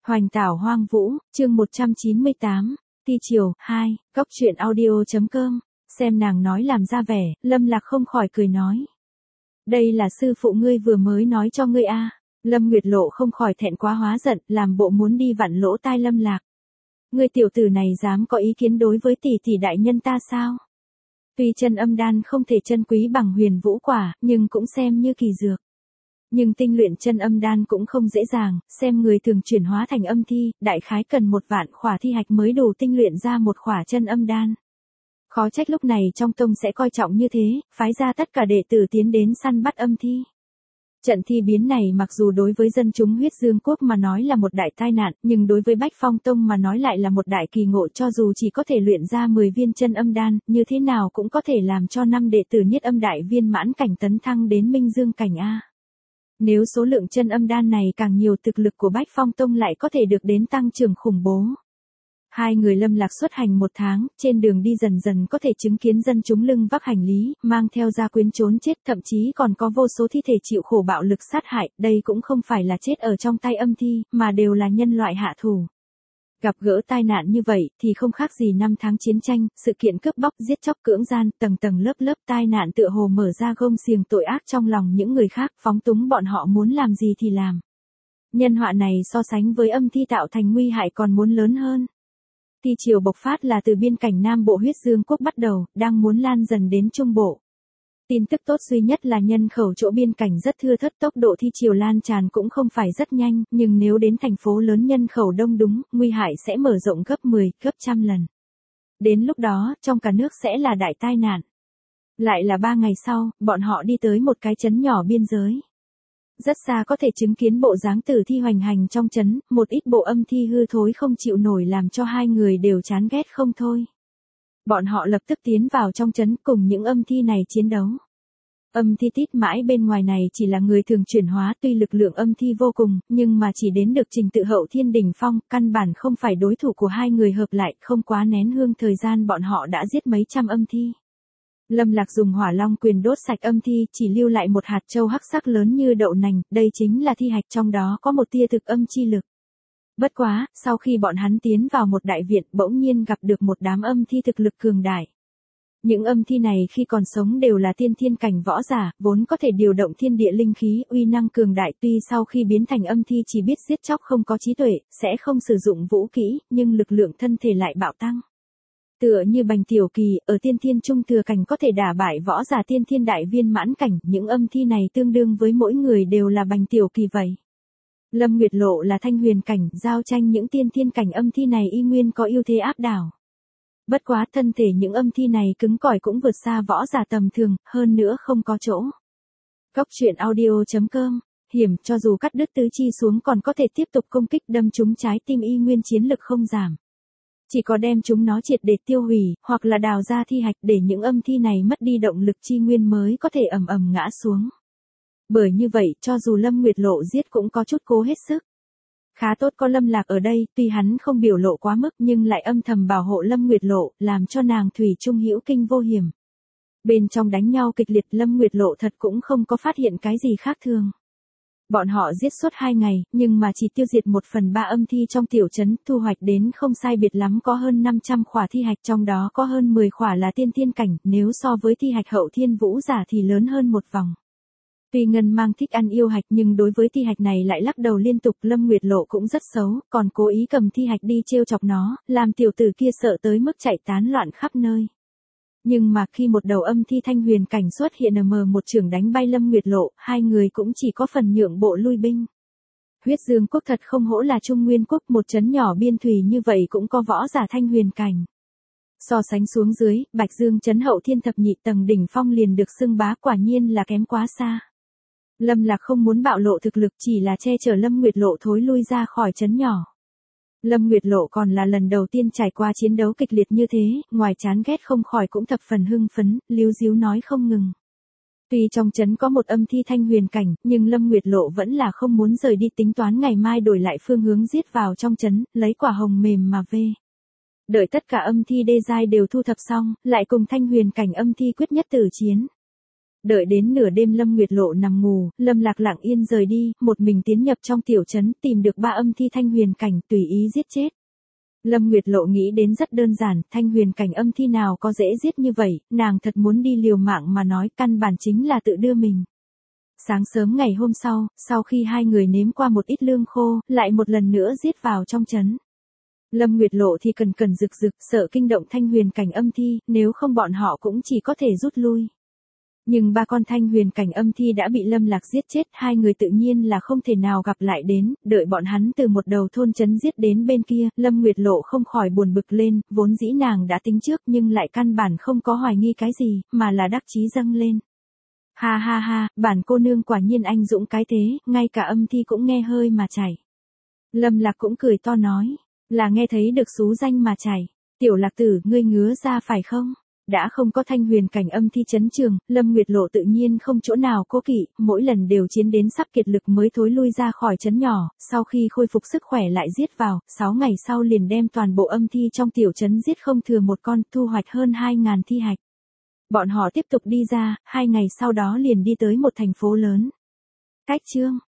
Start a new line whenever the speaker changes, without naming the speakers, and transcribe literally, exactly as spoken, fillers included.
Hoành tảo hoang vũ, chương một trăm chín mươi tám, Ti Triều, hai, góc truyện audio.com, xem nàng nói làm ra vẻ, Lâm Lạc không khỏi cười nói. Đây là sư phụ ngươi vừa mới nói cho ngươi a. Lâm Nguyệt Lộ không khỏi thẹn quá hóa giận, làm bộ muốn đi vặn lỗ tai Lâm Lạc. Ngươi tiểu tử này dám có ý kiến đối với tỷ tỷ đại nhân ta sao? Tuy chân âm đan không thể chân quý bằng huyền vũ quả, nhưng cũng xem như kỳ dược. Nhưng tinh luyện chân âm đan cũng không dễ dàng, xem người thường chuyển hóa thành âm thi, đại khái cần một vạn khỏa thi hạch mới đủ tinh luyện ra một khỏa chân âm đan. Khó trách lúc này trong tông sẽ coi trọng như thế, phái ra tất cả đệ tử tiến đến săn bắt âm thi. Trận thi biến này mặc dù đối với dân chúng huyết dương quốc mà nói là một đại tai nạn, nhưng đối với Bách Phong Tông mà nói lại là một đại kỳ ngộ, cho dù chỉ có thể luyện ra mười viên chân âm đan, như thế nào cũng có thể làm cho năm đệ tử nhất âm đại viên mãn cảnh tấn thăng đến minh dương cảnh A. Nếu số lượng chân âm đan này càng nhiều, thực lực của Bách Phong Tông lại có thể được đến tăng trưởng khủng bố. Hai người Lâm Lạc xuất hành một tháng, trên đường đi dần dần có thể chứng kiến dân chúng lưng vác hành lý, mang theo gia quyến trốn chết, thậm chí còn có vô số thi thể chịu khổ bạo lực sát hại, đây cũng không phải là chết ở trong tay âm thi, mà đều là nhân loại hạ thủ. Gặp gỡ tai nạn như vậy thì không khác gì năm tháng chiến tranh, sự kiện cướp bóc, giết chóc, cưỡng gian, tầng tầng lớp lớp tai nạn tựa hồ mở ra gông xiềng tội ác trong lòng những người khác, phóng túng bọn họ muốn làm gì thì làm. Nhân họa này so sánh với âm thi tạo thành nguy hại còn muốn lớn hơn. Ti Triều bộc phát là từ biên cảnh Nam Bộ huyết dương quốc bắt đầu, đang muốn lan dần đến Trung Bộ. Tin tức tốt duy nhất là nhân khẩu chỗ biên cảnh rất thưa thớt, tốc độ Ti Triều lan tràn cũng không phải rất nhanh, nhưng nếu đến thành phố lớn nhân khẩu đông đúng, nguy hại sẽ mở rộng gấp mười, gấp trăm lần. Đến lúc đó, trong cả nước sẽ là đại tai nạn. Lại là ba ngày sau, bọn họ đi tới một cái trấn nhỏ biên giới. Rất xa có thể chứng kiến bộ dáng tử thi hoành hành trong trấn, một ít bộ âm thi hư thối không chịu nổi làm cho hai người đều chán ghét không thôi. Bọn họ lập tức tiến vào trong trấn cùng những âm thi này chiến đấu. Âm thi tít mãi bên ngoài này chỉ là người thường chuyển hóa, tuy lực lượng âm thi vô cùng, nhưng mà chỉ đến được trình tự hậu thiên đỉnh phong, căn bản không phải đối thủ của hai người hợp lại, không quá nén hương thời gian bọn họ đã giết mấy trăm âm thi. Lâm Lạc dùng hỏa long quyền đốt sạch âm thi, chỉ lưu lại một hạt châu hắc sắc lớn như đậu nành, đây chính là thi hạch, trong đó có một tia thực âm chi lực. Bất quá, sau khi bọn hắn tiến vào một đại viện, bỗng nhiên gặp được một đám âm thi thực lực cường đại. Những âm thi này khi còn sống đều là tiên thiên cảnh võ giả, vốn có thể điều động thiên địa linh khí, uy năng cường đại, tuy sau khi biến thành âm thi chỉ biết giết chóc không có trí tuệ, sẽ không sử dụng vũ kỹ, nhưng lực lượng thân thể lại bạo tăng. Tựa như Bành Tiểu Kỳ, ở tiên thiên trung thừa cảnh có thể đả bại võ giả tiên thiên đại viên mãn cảnh, những âm thi này tương đương với mỗi người đều là Bành Tiểu Kỳ vậy. Lâm Nguyệt Lộ là thanh huyền cảnh, giao tranh những tiên thiên cảnh âm thi này y nguyên có ưu thế áp đảo. Bất quá thân thể những âm thi này cứng cỏi cũng vượt xa võ giả tầm thường, hơn nữa không có chỗ. Góc truyện audio.com, hiểm, cho dù cắt đứt tứ chi xuống còn có thể tiếp tục công kích, đâm trúng trái tim y nguyên chiến lực không giảm. Chỉ có đem chúng nó triệt để tiêu hủy, hoặc là đào ra thi hạch để những âm thi này mất đi động lực chi nguyên mới có thể ầm ầm ngã xuống. Bởi như vậy, cho dù Lâm Nguyệt Lộ giết cũng có chút cố hết sức. Khá tốt có Lâm Lạc ở đây, tuy hắn không biểu lộ quá mức nhưng lại âm thầm bảo hộ Lâm Nguyệt Lộ, làm cho nàng thủy chung hữu kinh vô hiểm. Bên trong đánh nhau kịch liệt, Lâm Nguyệt Lộ thật cũng không có phát hiện cái gì khác thường. Bọn họ giết suốt hai ngày, nhưng mà chỉ tiêu diệt một phần ba âm thi trong tiểu trấn, thu hoạch đến không sai biệt lắm có hơn năm trăm khỏa thi hạch, trong đó có hơn mười khỏa là tiên thiên cảnh, nếu so với thi hạch hậu thiên vũ giả thì lớn hơn một vòng. Tuy Ngân Mang thích ăn yêu hạch nhưng đối với thi hạch này lại lắc đầu liên tục, Lâm Nguyệt Lộ cũng rất xấu, còn cố ý cầm thi hạch đi trêu chọc nó, làm tiểu tử kia sợ tới mức chạy tán loạn khắp nơi. Nhưng mà khi một đầu âm thi thanh huyền cảnh xuất hiện ở mờ một trường đánh bay Lâm Nguyệt Lộ, hai người cũng chỉ có phần nhượng bộ lui binh. Huyết Dương quốc thật không hổ là Trung Nguyên quốc, một trấn nhỏ biên thủy như vậy cũng có võ giả thanh huyền cảnh. So sánh xuống dưới, Bạch Dương trấn hậu thiên thập nhị tầng đỉnh phong liền được xưng bá, quả nhiên là kém quá xa. Lâm Lạc không muốn bạo lộ thực lực, chỉ là che chở Lâm Nguyệt Lộ thối lui ra khỏi trấn nhỏ. Lâm Nguyệt Lộ còn là lần đầu tiên trải qua chiến đấu kịch liệt như thế, ngoài chán ghét không khỏi cũng thập phần hưng phấn, líu díu nói không ngừng. Tuy trong trấn có một âm thi thanh huyền cảnh, nhưng Lâm Nguyệt Lộ vẫn là không muốn rời đi, tính toán ngày mai đổi lại phương hướng giết vào trong trấn, lấy quả hồng mềm mà về. Đợi tất cả âm thi đê giai đều thu thập xong, lại cùng thanh huyền cảnh âm thi quyết nhất tử chiến. Đợi đến nửa đêm Lâm Nguyệt Lộ nằm ngủ, Lâm Lạc lặng yên rời đi, một mình tiến nhập trong tiểu trấn, tìm được ba âm thi Thanh Huyền Cảnh, tùy ý giết chết. Lâm Nguyệt Lộ nghĩ đến rất đơn giản, Thanh Huyền Cảnh âm thi nào có dễ giết như vậy, nàng thật muốn đi liều mạng mà nói, căn bản chính là tự đưa mình. Sáng sớm ngày hôm sau, sau khi hai người nếm qua một ít lương khô, lại một lần nữa giết vào trong trấn. Lâm Nguyệt Lộ thì cần cần rực rực, sợ kinh động Thanh Huyền Cảnh âm thi, nếu không bọn họ cũng chỉ có thể rút lui. Nhưng ba con Thanh Huyền Cảnh âm thi đã bị Lâm Lạc giết chết, hai người tự nhiên là không thể nào gặp lại đến, đợi bọn hắn từ một đầu thôn trấn giết đến bên kia, Lâm Nguyệt Lộ không khỏi buồn bực lên, vốn dĩ nàng đã tính trước nhưng lại căn bản không có hoài nghi cái gì, mà là đắc chí dâng lên. Ha ha ha, bản cô nương quả nhiên anh dũng cái thế, ngay cả âm thi cũng nghe hơi mà chảy. Lâm Lạc cũng cười to nói, là nghe thấy được xú danh mà chảy. Tiểu Lạc tử, ngươi ngứa ra phải không? Đã không có Thanh Huyền Cảnh âm thi chấn trường, Lâm Nguyệt Lộ tự nhiên không chỗ nào cố kỵ, mỗi lần đều chiến đến sắp kiệt lực mới thối lui ra khỏi trấn nhỏ, sau khi khôi phục sức khỏe lại giết vào, sáu ngày sau liền đem toàn bộ âm thi trong tiểu trấn giết không thừa một con, thu hoạch hơn hai ngàn thi hạch. Bọn họ tiếp tục đi ra, hai ngày sau đó liền đi tới một thành phố lớn. Cách chương